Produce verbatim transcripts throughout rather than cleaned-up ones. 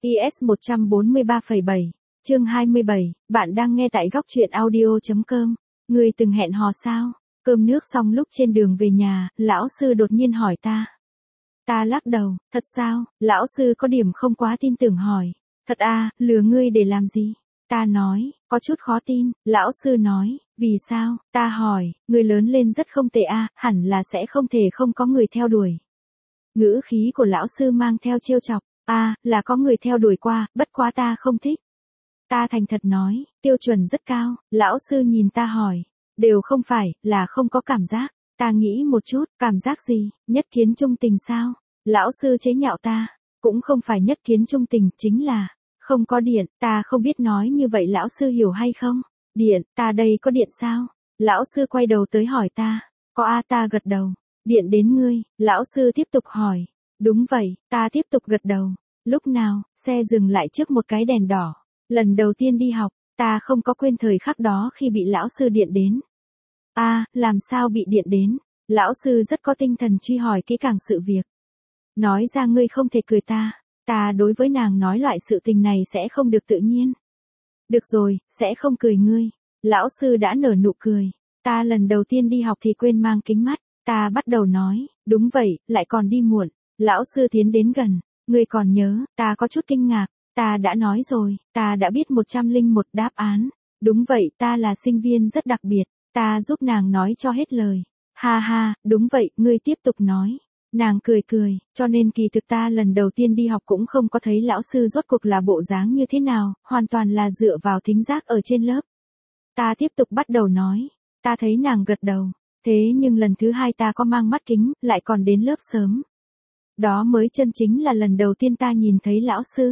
i ét một trăm bốn mươi ba phẩy bảy, chương hai mươi bảy, bạn đang nghe tại góc truyện audio.com. Ngươi từng hẹn hò sao? Cơm nước xong lúc trên đường về nhà, lão sư đột nhiên hỏi ta. Ta lắc đầu, thật sao? Lão sư có điểm không quá tin tưởng hỏi. Thật à, lừa ngươi để làm gì? Ta nói, có chút khó tin. Lão sư nói, vì sao? Ta hỏi, người lớn lên rất không tệ à, hẳn là sẽ không thể không có người theo đuổi. Ngữ khí của lão sư mang theo trêu chọc. À, là có người theo đuổi qua, bất quá ta không thích. Ta thành thật nói, tiêu chuẩn rất cao. Lão sư nhìn ta hỏi, đều không phải, là không có cảm giác. Ta nghĩ một chút, cảm giác gì? Nhất kiến trung tình sao? Lão sư chế nhạo ta, cũng không phải nhất kiến trung tình, chính là không có điện. Ta không biết nói như vậy lão sư hiểu hay không? Điện, ta đây có điện sao? Lão sư quay đầu tới hỏi ta. Có a, ta gật đầu. Điện đến ngươi. Lão sư tiếp tục hỏi. Đúng vậy, ta tiếp tục gật đầu. Lúc nào, xe dừng lại trước một cái đèn đỏ. Lần đầu tiên đi học, ta không có quên thời khắc đó khi bị lão sư điện đến. A, làm sao bị điện đến? Lão sư rất có tinh thần truy hỏi kỹ càng sự việc. Nói ra ngươi không thể cười ta. Ta đối với nàng nói loại sự tình này sẽ không được tự nhiên. Được rồi, sẽ không cười ngươi. Lão sư đã nở nụ cười. Ta lần đầu tiên đi học thì quên mang kính mắt. Ta bắt đầu nói, đúng vậy, lại còn đi muộn. Lão sư tiến đến gần. Ngươi còn nhớ, ta có chút kinh ngạc. Ta đã nói rồi, ta đã biết một trăm lẻ một đáp án. Đúng vậy, ta là sinh viên rất đặc biệt. Ta giúp nàng nói cho hết lời. Ha ha, đúng vậy, ngươi tiếp tục nói. Nàng cười cười, cho nên kỳ thực ta lần đầu tiên đi học cũng không có thấy lão sư rốt cuộc là bộ dáng như thế nào, hoàn toàn là dựa vào thính giác ở trên lớp. Ta tiếp tục bắt đầu nói, ta thấy nàng gật đầu, thế nhưng lần thứ hai ta có mang mắt kính, lại còn đến lớp sớm. Đó mới chân chính là lần đầu tiên ta nhìn thấy lão sư.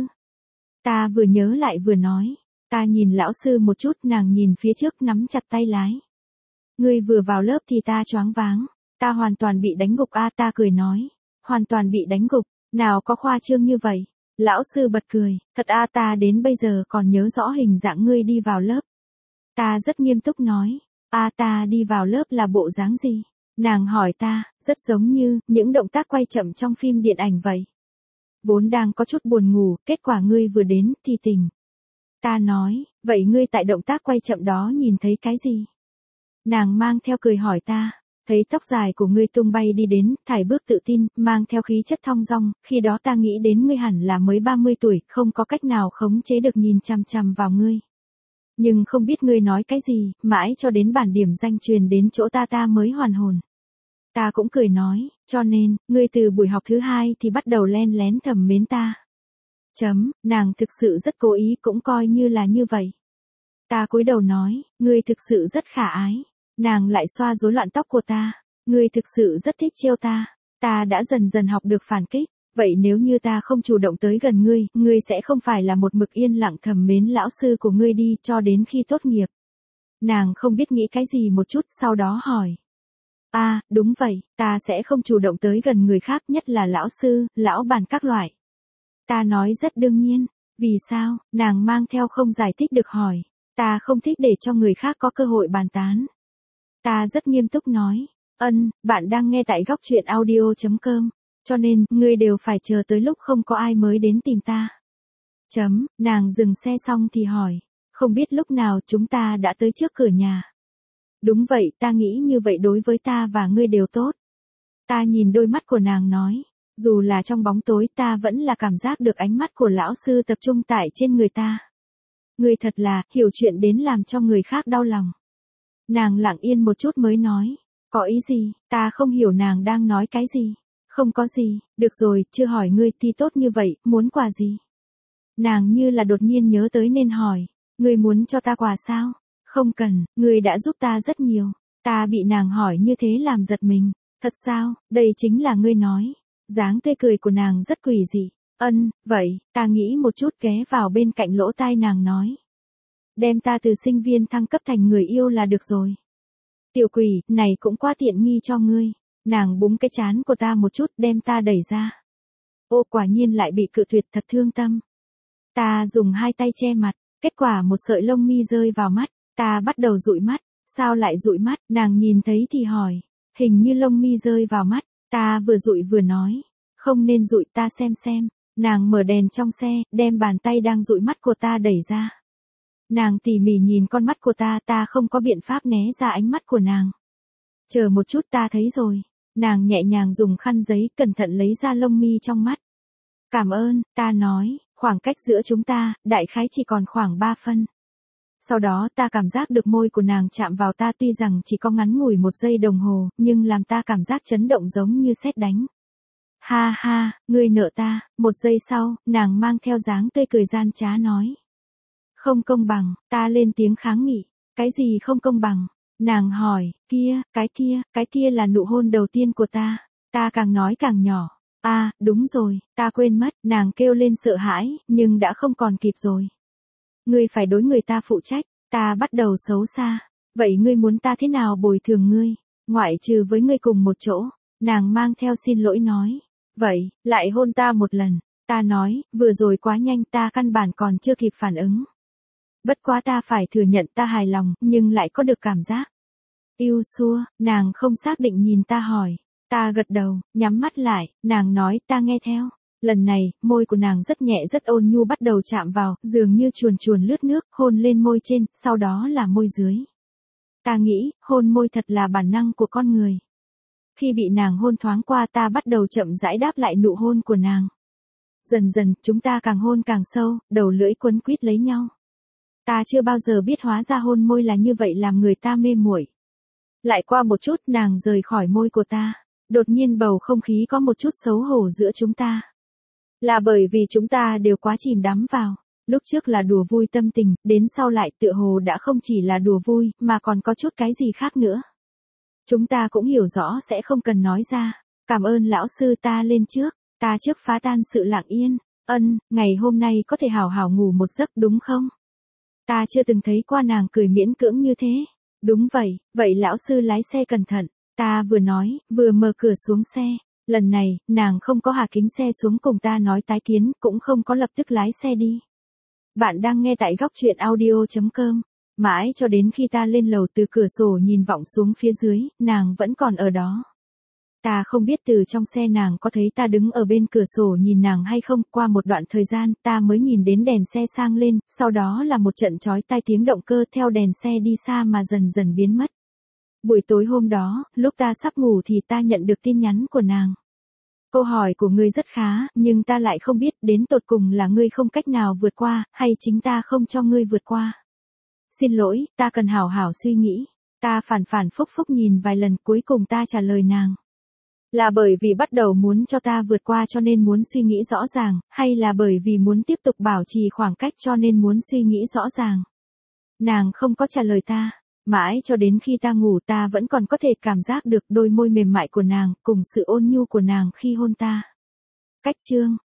Ta vừa nhớ lại vừa nói, ta nhìn lão sư một chút, nàng nhìn phía trước nắm chặt tay lái. Ngươi vừa vào lớp thì ta choáng váng. Ta hoàn toàn bị đánh gục a, ta cười nói. Hoàn toàn bị đánh gục, nào có khoa trương như vậy. Lão sư bật cười, thật a, ta đến bây giờ còn nhớ rõ hình dạng ngươi đi vào lớp. Ta rất nghiêm túc nói, a, ta đi vào lớp là bộ dáng gì? Nàng hỏi ta, rất giống như những động tác quay chậm trong phim điện ảnh vậy. Vốn đang có chút buồn ngủ, kết quả ngươi vừa đến thì tỉnh. Ta nói, vậy ngươi tại động tác quay chậm đó nhìn thấy cái gì? Nàng mang theo cười hỏi ta. Thấy tóc dài của ngươi tung bay đi đến, thải bước tự tin, mang theo khí chất thong dong, khi đó ta nghĩ đến ngươi hẳn là mới ba mươi tuổi, không có cách nào khống chế được nhìn chằm chằm vào ngươi. Nhưng không biết ngươi nói cái gì, mãi cho đến bản điểm danh truyền đến chỗ ta ta mới hoàn hồn. Ta cũng cười nói, cho nên, ngươi từ buổi học thứ hai thì bắt đầu len lén thầm mến ta. Chấm, nàng thực sự rất cố ý, cũng coi như là như vậy. Ta cúi đầu nói, ngươi thực sự rất khả ái. Nàng lại xoa rối loạn tóc của ta. Ngươi thực sự rất thích trêu ta. Ta đã dần dần học được phản kích. Vậy nếu như ta không chủ động tới gần ngươi, ngươi sẽ không phải là một mực yên lặng thầm mến lão sư của ngươi đi cho đến khi tốt nghiệp. Nàng không biết nghĩ cái gì một chút, sau đó hỏi. À, đúng vậy, ta sẽ không chủ động tới gần người khác, nhất là lão sư, lão bàn các loại. Ta nói rất đương nhiên. Vì sao? Nàng mang theo không giải thích được hỏi. Ta không thích để cho người khác có cơ hội bàn tán. Ta rất nghiêm túc nói, ân, bạn đang nghe tại góc truyện audio.com, cho nên, ngươi đều phải chờ tới lúc không có ai mới đến tìm ta. Chấm, nàng dừng xe xong thì hỏi, không biết lúc nào chúng ta đã tới trước cửa nhà. Đúng vậy, ta nghĩ như vậy đối với ta và ngươi đều tốt. Ta nhìn đôi mắt của nàng nói, dù là trong bóng tối ta vẫn là cảm giác được ánh mắt của lão sư tập trung tại trên người ta. Ngươi thật là, hiểu chuyện đến làm cho người khác đau lòng. Nàng lặng yên một chút mới nói, có ý gì, ta không hiểu nàng đang nói cái gì. Không có gì, được rồi, chưa hỏi ngươi thì tốt như vậy, muốn quà gì? Nàng như là đột nhiên nhớ tới nên hỏi, ngươi muốn cho ta quà sao? Không cần, ngươi đã giúp ta rất nhiều. Ta bị nàng hỏi như thế làm giật mình. Thật sao, đây chính là ngươi nói. Dáng tươi cười của nàng rất quỷ dị. Ân, vậy, ta nghĩ một chút ghé vào bên cạnh lỗ tai nàng nói. Đem ta từ sinh viên thăng cấp thành người yêu là được rồi. Tiểu quỷ, này cũng quá tiện nghi cho ngươi. Nàng búng cái trán của ta một chút đem ta đẩy ra. Ô, quả nhiên lại bị cự tuyệt, thật thương tâm. Ta dùng hai tay che mặt, kết quả một sợi lông mi rơi vào mắt. Ta bắt đầu dụi mắt. Sao lại dụi mắt? Nàng nhìn thấy thì hỏi. Hình như lông mi rơi vào mắt. Ta vừa dụi vừa nói. Không nên dụi, ta xem xem. Nàng mở đèn trong xe, đem bàn tay đang dụi mắt của ta đẩy ra. Nàng tỉ mỉ nhìn con mắt của ta, ta không có biện pháp né ra ánh mắt của nàng. Chờ một chút, ta thấy rồi. Nàng nhẹ nhàng dùng khăn giấy cẩn thận lấy ra lông mi trong mắt. Cảm ơn, ta nói, khoảng cách giữa chúng ta, đại khái chỉ còn khoảng ba phân. Sau đó ta cảm giác được môi của nàng chạm vào ta, tuy rằng chỉ có ngắn ngủi một giây đồng hồ, nhưng làm ta cảm giác chấn động giống như sét đánh. Ha ha, ngươi nợ ta. Một giây sau, nàng mang theo dáng tươi cười gian trá nói. Không công bằng, ta lên tiếng kháng nghị. Cái gì không công bằng? Nàng hỏi, kia, cái kia, cái kia là nụ hôn đầu tiên của ta. Ta càng nói càng nhỏ. À, đúng rồi, ta quên mất, nàng kêu lên sợ hãi, nhưng đã không còn kịp rồi. Ngươi phải đối người ta phụ trách, ta bắt đầu xấu xa. Vậy ngươi muốn ta thế nào bồi thường ngươi? Ngoại trừ với ngươi cùng một chỗ, nàng mang theo xin lỗi nói. Vậy, lại hôn ta một lần. Ta nói, vừa rồi quá nhanh, ta căn bản còn chưa kịp phản ứng. Bất quá ta phải thừa nhận ta hài lòng, nhưng lại có được cảm giác. Yêu xua, nàng không xác định nhìn ta hỏi. Ta gật đầu, nhắm mắt lại, nàng nói ta nghe theo. Lần này, môi của nàng rất nhẹ rất ôn nhu bắt đầu chạm vào, dường như chuồn chuồn lướt nước, hôn lên môi trên, sau đó là môi dưới. Ta nghĩ, hôn môi thật là bản năng của con người. Khi bị nàng hôn thoáng qua, ta bắt đầu chậm rãi đáp lại nụ hôn của nàng. Dần dần, chúng ta càng hôn càng sâu, đầu lưỡi quấn quýt lấy nhau. Ta chưa bao giờ biết hóa ra hôn môi là như vậy, làm người ta mê muội. Lại qua một chút, nàng rời khỏi môi của ta. Đột nhiên bầu không khí có một chút xấu hổ giữa chúng ta. Là bởi vì chúng ta đều quá chìm đắm vào. Lúc trước là đùa vui tâm tình, đến sau lại tựa hồ đã không chỉ là đùa vui, mà còn có chút cái gì khác nữa. Chúng ta cũng hiểu rõ sẽ không cần nói ra. Cảm ơn lão sư, ta lên trước. Ta trước phá tan sự lặng yên. Ân, ngày hôm nay có thể hào hào ngủ một giấc đúng không? Ta chưa từng thấy qua nàng cười miễn cưỡng như thế. Đúng vậy, vậy lão sư lái xe cẩn thận. Ta vừa nói, vừa mở cửa xuống xe. Lần này, nàng không có hạ kính xe xuống cùng ta nói tái kiến, cũng không có lập tức lái xe đi. Bạn đang nghe tại góc truyện audio chấm com. Mãi cho đến khi ta lên lầu từ cửa sổ nhìn vọng xuống phía dưới, nàng vẫn còn ở đó. Ta không biết từ trong xe nàng có thấy ta đứng ở bên cửa sổ nhìn nàng hay không. Qua một đoạn thời gian, ta mới nhìn đến đèn xe sang lên, sau đó là một trận chói tai tiếng động cơ theo đèn xe đi xa mà dần dần biến mất. Buổi tối hôm đó, lúc ta sắp ngủ thì ta nhận được tin nhắn của nàng. Câu hỏi của ngươi rất khá, nhưng ta lại không biết đến tột cùng là ngươi không cách nào vượt qua, hay chính ta không cho ngươi vượt qua. Xin lỗi, ta cần hảo hảo suy nghĩ. Ta phản phản phúc phúc nhìn vài lần, cuối cùng ta trả lời nàng. Là bởi vì bắt đầu muốn cho ta vượt qua cho nên muốn suy nghĩ rõ ràng, hay là bởi vì muốn tiếp tục bảo trì khoảng cách cho nên muốn suy nghĩ rõ ràng. Nàng không có trả lời ta. Mãi cho đến khi ta ngủ, ta vẫn còn có thể cảm giác được đôi môi mềm mại của nàng, cùng sự ôn nhu của nàng khi hôn ta. Cách chương